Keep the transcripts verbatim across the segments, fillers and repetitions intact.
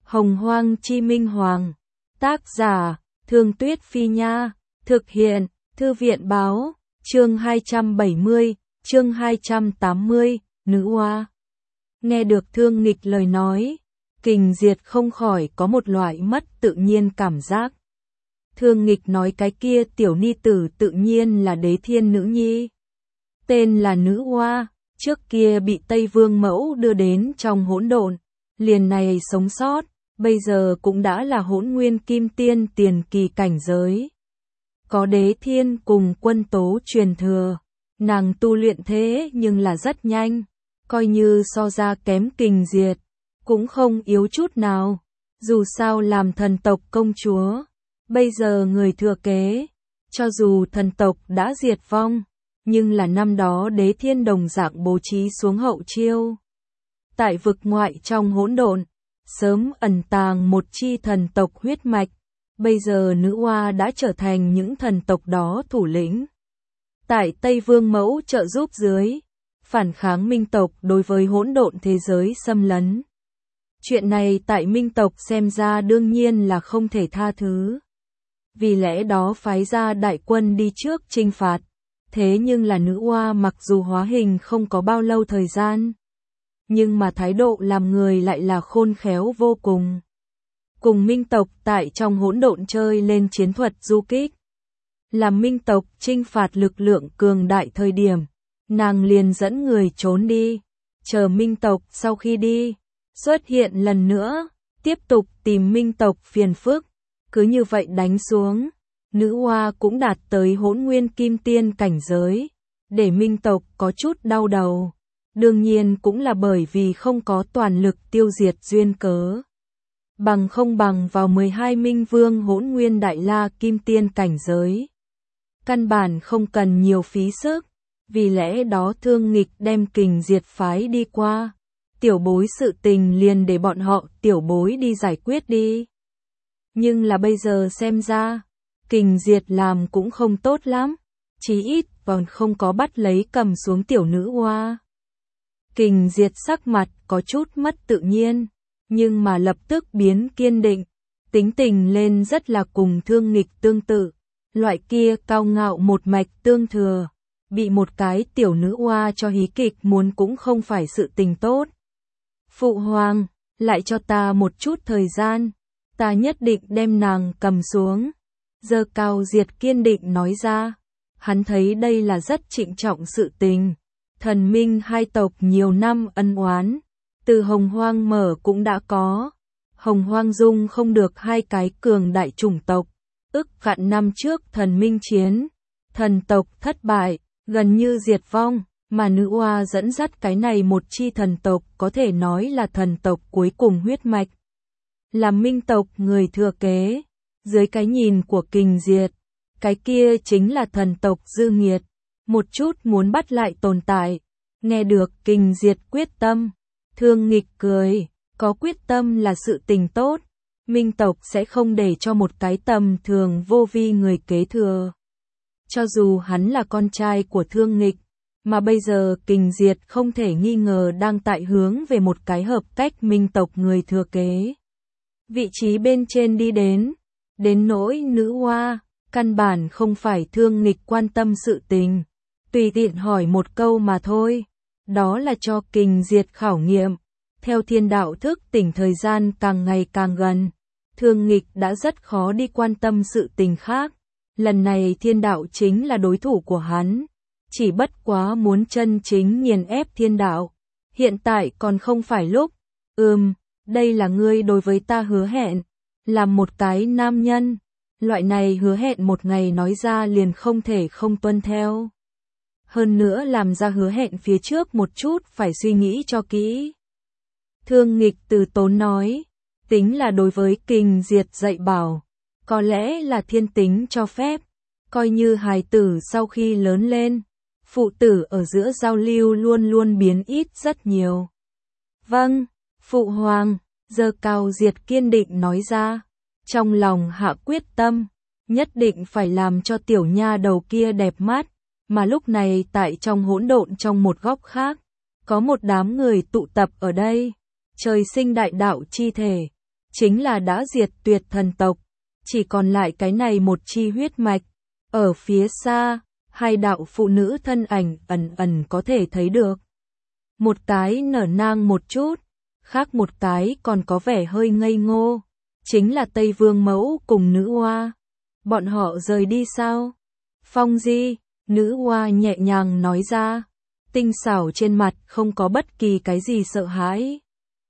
Hồng Hoang Chi Minh Hoàng. Tác giả, Thương Tuyết Phi Nha. Thực hiện, Thư viện Báo. Chương hai trăm bảy mươi, chương hai trăm tám mươi, Nữ Oa. Nghe được Thương Nghịch lời nói, Kình Diệt không khỏi có một loại mất tự nhiên cảm giác. Thương Nghịch nói cái kia tiểu ni tử tự nhiên là Đế Thiên nữ nhi. Tên là Nữ Oa, trước kia bị Tây Vương Mẫu đưa đến trong hỗn độn, liền này sống sót, bây giờ cũng đã là Hỗn Nguyên Kim Tiên tiền kỳ cảnh giới. Có Đế Thiên cùng Quân Tố truyền thừa, nàng tu luyện thế nhưng là rất nhanh, coi như so ra kém Kình Diệt, cũng không yếu chút nào. Dù sao làm thần tộc công chúa, bây giờ người thừa kế, cho dù thần tộc đã diệt vong, nhưng là năm đó Đế Thiên đồng dạng bố trí xuống hậu chiêu. Tại vực ngoại trong hỗn độn, sớm ẩn tàng một chi thần tộc huyết mạch, bây giờ Nữ Oa đã trở thành những thần tộc đó thủ lĩnh. Tại Tây Vương Mẫu trợ giúp dưới, phản kháng Minh tộc đối với hỗn độn thế giới xâm lấn. Chuyện này tại Minh tộc xem ra đương nhiên là không thể tha thứ. Vì lẽ đó phái ra đại quân đi trước chinh phạt. Thế nhưng là Nữ Oa mặc dù hóa hình không có bao lâu thời gian, nhưng mà thái độ làm người lại là khôn khéo vô cùng. Cùng Minh tộc tại trong hỗn độn chơi lên chiến thuật du kích. Làm Minh tộc chinh phạt lực lượng cường đại thời điểm, nàng liền dẫn người trốn đi, chờ Minh tộc sau khi đi, xuất hiện lần nữa, tiếp tục tìm Minh tộc phiền phức. Cứ như vậy đánh xuống, Nữ Oa cũng đạt tới Hỗn Nguyên Kim Tiên cảnh giới, để Minh tộc có chút đau đầu. Đương nhiên cũng là bởi vì không có toàn lực tiêu diệt duyên cớ. Bằng không bằng vào mười hai Minh Vương Hỗn Nguyên Đại La Kim Tiên cảnh giới. Căn bản không cần nhiều phí sức, vì lẽ đó Thương Nghịch đem Kình Diệt phái đi qua. Tiểu bối sự tình liền để bọn họ tiểu bối đi giải quyết đi. Nhưng là bây giờ xem ra, Kình Diệt làm cũng không tốt lắm, chí ít còn không có bắt lấy cầm xuống tiểu Nữ Oa. Kình Diệt sắc mặt có chút mất tự nhiên, nhưng mà lập tức biến kiên định, tính tình lên rất là cùng Thương Nghịch tương tự, loại kia cao ngạo một mạch tương thừa, bị một cái tiểu Nữ Oa cho hí kịch muốn cũng không phải sự tình tốt. Phụ hoàng, lại cho ta một chút thời gian, ta nhất định đem nàng cầm xuống. Giơ Cao Diệt kiên định nói ra, hắn thấy đây là rất trịnh trọng sự tình. Thần Minh hai tộc nhiều năm ân oán, từ Hồng Hoang mở cũng đã có. Hồng Hoang dung không được hai cái cường đại chủng tộc. Ức vạn năm trước thần Minh chiến, thần tộc thất bại, gần như diệt vong, mà Nữ Oa dẫn dắt cái này một chi thần tộc có thể nói là thần tộc cuối cùng huyết mạch. Làm Minh tộc người thừa kế, dưới cái nhìn của Kình Diệt, cái kia chính là thần tộc dư nghiệt, một chút muốn bắt lại tồn tại. Nghe được Kình Diệt quyết tâm, Thương Nghịch cười, có quyết tâm là sự tình tốt, Minh tộc sẽ không để cho một cái tầm thường vô vi người kế thừa. Cho dù hắn là con trai của Thương Nghịch, mà bây giờ Kình Diệt không thể nghi ngờ đang tại hướng về một cái hợp cách Minh tộc người thừa kế. Vị trí bên trên đi đến, đến nỗi Nữ Oa, căn bản không phải Thương Nghịch quan tâm sự tình, tùy tiện hỏi một câu mà thôi, đó là cho Kình Diệt khảo nghiệm. Theo thiên đạo thức tỉnh thời gian càng ngày càng gần, Thương Nghịch đã rất khó đi quan tâm sự tình khác, lần này thiên đạo chính là đối thủ của hắn, chỉ bất quá muốn chân chính nghiền ép thiên đạo, hiện tại còn không phải lúc. Ừm, đây là ngươi đối với ta hứa hẹn, làm một cái nam nhân, loại này hứa hẹn một ngày nói ra liền không thể không tuân theo. Hơn nữa làm ra hứa hẹn phía trước một chút phải suy nghĩ cho kỹ. Thương Nghịch từ tốn nói, tính là đối với Kình Diệt dạy bảo, có lẽ là thiên tính cho phép, coi như hài tử sau khi lớn lên, phụ tử ở giữa giao lưu luôn luôn biến ít rất nhiều. Vâng, phụ hoàng, Giơ Cao Diệt kiên định nói ra, trong lòng hạ quyết tâm, nhất định phải làm cho tiểu nha đầu kia đẹp mắt. Mà lúc này tại trong hỗn độn trong một góc khác, có một đám người tụ tập ở đây, trời sinh đại đạo chi thể, chính là đã diệt tuyệt thần tộc, chỉ còn lại cái này một chi huyết mạch. Ở phía xa, hai đạo phụ nữ thân ảnh ẩn ẩn có thể thấy được. Một cái nở nang một chút, khác một cái còn có vẻ hơi ngây ngô, chính là Tây Vương Mẫu cùng nữ oa. Bọn họ rời đi sao? Phong Di, nữ oa nhẹ nhàng nói ra, tinh xảo trên mặt không có bất kỳ cái gì sợ hãi.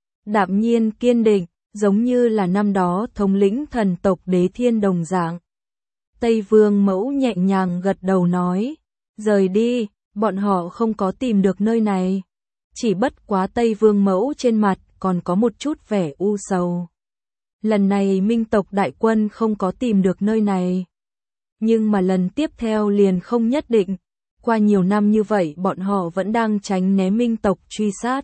Đạm nhiên kiên định, giống như là năm đó thống lĩnh thần tộc Đế Thiên đồng dạng. Tây Vương Mẫu nhẹ nhàng gật đầu nói, rời đi, bọn họ không có tìm được nơi này. Chỉ bất quá Tây Vương Mẫu trên mặt còn có một chút vẻ u sầu. Lần này Minh tộc đại quân không có tìm được nơi này. Nhưng mà lần tiếp theo liền không nhất định. Qua nhiều năm như vậy bọn họ vẫn đang tránh né Minh tộc truy sát.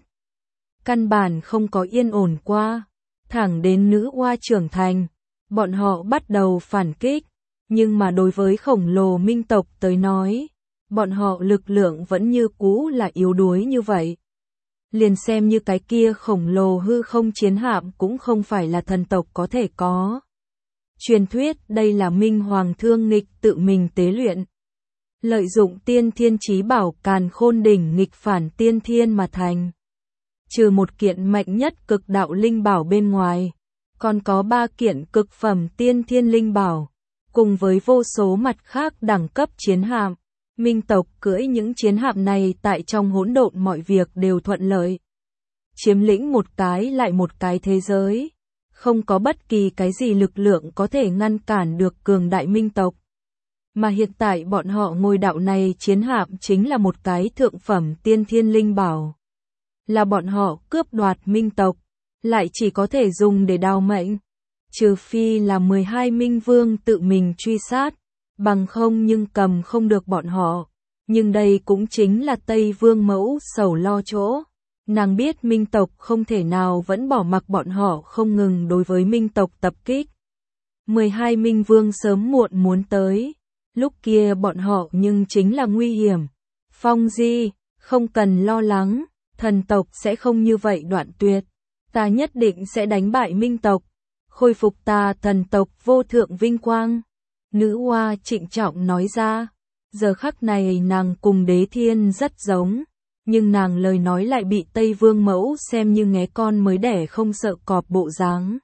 Căn bản không có yên ổn qua. Thẳng đến nữ oa trưởng thành, bọn họ bắt đầu phản kích. Nhưng mà đối với khổng lồ Minh tộc tới nói, bọn họ lực lượng vẫn như cũ là yếu đuối như vậy. Liền xem như cái kia khổng lồ hư không chiến hạm cũng không phải là thần tộc có thể có. Truyền thuyết đây là Minh Hoàng Thương Nghịch tự mình tế luyện. Lợi dụng tiên thiên chí bảo Càn Khôn Đỉnh nghịch phản tiên thiên mà thành. Trừ một kiện mạnh nhất cực đạo linh bảo bên ngoài, còn có ba kiện cực phẩm tiên thiên linh bảo, cùng với vô số mặt khác đẳng cấp chiến hạm. Minh tộc cưỡi những chiến hạm này tại trong hỗn độn mọi việc đều thuận lợi. Chiếm lĩnh một cái lại một cái thế giới. Không có bất kỳ cái gì lực lượng có thể ngăn cản được cường đại Minh tộc. Mà hiện tại bọn họ ngôi đạo này chiến hạm chính là một cái thượng phẩm tiên thiên linh bảo. Là bọn họ cướp đoạt Minh tộc, lại chỉ có thể dùng để đào mệnh. Trừ phi là mười hai Minh Vương tự mình truy sát. Bằng không nhưng cầm không được bọn họ. Nhưng đây cũng chính là Tây Vương Mẫu sầu lo chỗ. Nàng biết Minh tộc không thể nào vẫn bỏ mặc bọn họ không ngừng đối với Minh tộc tập kích. mười hai Minh Vương sớm muộn muốn tới. Lúc kia bọn họ nhưng chính là nguy hiểm. Phong Di, không cần lo lắng, thần tộc sẽ không như vậy đoạn tuyệt. Ta nhất định sẽ đánh bại Minh tộc, khôi phục ta thần tộc vô thượng vinh quang. Nữ oa trịnh trọng nói ra, giờ khắc này nàng cùng Đế Thiên rất giống, nhưng nàng lời nói lại bị Tây Vương Mẫu xem như nghé con mới đẻ không sợ cọp bộ dáng.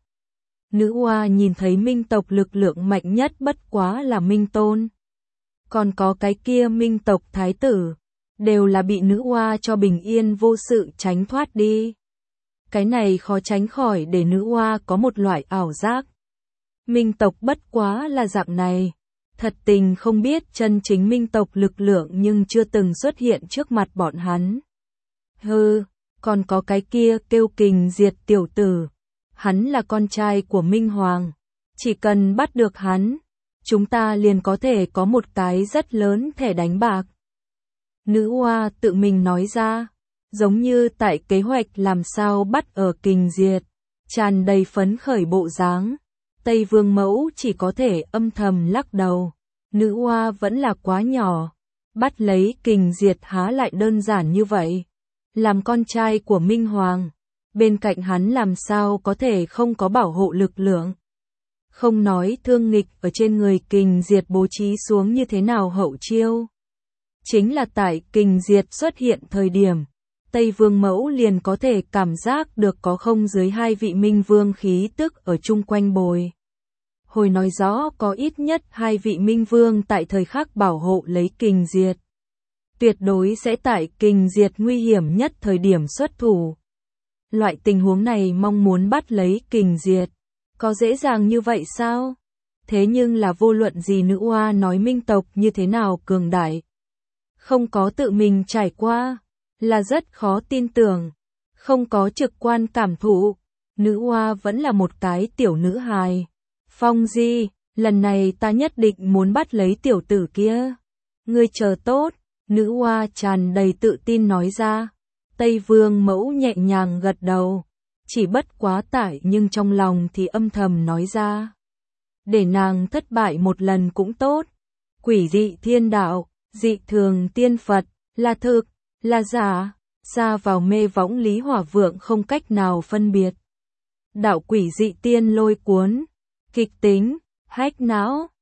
Nữ oa nhìn thấy Minh tộc lực lượng mạnh nhất bất quá là Minh Tôn. Còn có cái kia Minh tộc thái tử, đều là bị nữ oa cho bình yên vô sự tránh thoát đi. Cái này khó tránh khỏi để nữ oa có một loại ảo giác. Minh tộc bất quá là dạng này. Thật tình không biết chân chính Minh tộc lực lượng nhưng chưa từng xuất hiện trước mặt bọn hắn. Hừ, còn có cái kia kêu Kình Diệt tiểu tử. Hắn là con trai của Minh Hoàng. Chỉ cần bắt được hắn, chúng ta liền có thể có một cái rất lớn thẻ đánh bạc. Nữ oa tự mình nói ra, giống như tại kế hoạch làm sao bắt ở Kình Diệt, tràn đầy phấn khởi bộ dáng. Tây Vương Mẫu chỉ có thể âm thầm lắc đầu. Nữ oa vẫn là quá nhỏ. Bắt lấy Kình Diệt há lại đơn giản như vậy. Làm con trai của Minh Hoàng, bên cạnh hắn làm sao có thể không có bảo hộ lực lượng. Không nói Thương Nghịch ở trên người Kình Diệt bố trí xuống như thế nào hậu chiêu. Chính là tại Kình Diệt xuất hiện thời điểm, Tây Vương Mẫu liền có thể cảm giác được có không dưới hai vị Minh Vương khí tức ở chung quanh bồi. Hồi nói rõ có ít nhất hai vị Minh Vương tại thời khắc bảo hộ lấy Kình Diệt. Tuyệt đối sẽ tại Kình Diệt nguy hiểm nhất thời điểm xuất thủ. Loại tình huống này mong muốn bắt lấy Kình Diệt, có dễ dàng như vậy sao? Thế nhưng là vô luận gì nữ oa nói Minh tộc như thế nào cường đại. Không có tự mình trải qua, là rất khó tin tưởng. Không có trực quan cảm thụ, nữ oa vẫn là một cái tiểu nữ hài. Phong Di, lần này ta nhất định muốn bắt lấy tiểu tử kia. Ngươi chờ tốt, nữ oa tràn đầy tự tin nói ra. Tây Vương Mẫu nhẹ nhàng gật đầu, chỉ bất quá tải nhưng trong lòng thì âm thầm nói ra. Để nàng thất bại một lần cũng tốt. Quỷ dị thiên đạo, dị thường tiên Phật, là thực, là giả, xa vào mê võng Lý Hỏa Vượng không cách nào phân biệt. Đạo quỷ dị tiên lôi cuốn. Kịch tính, hack não.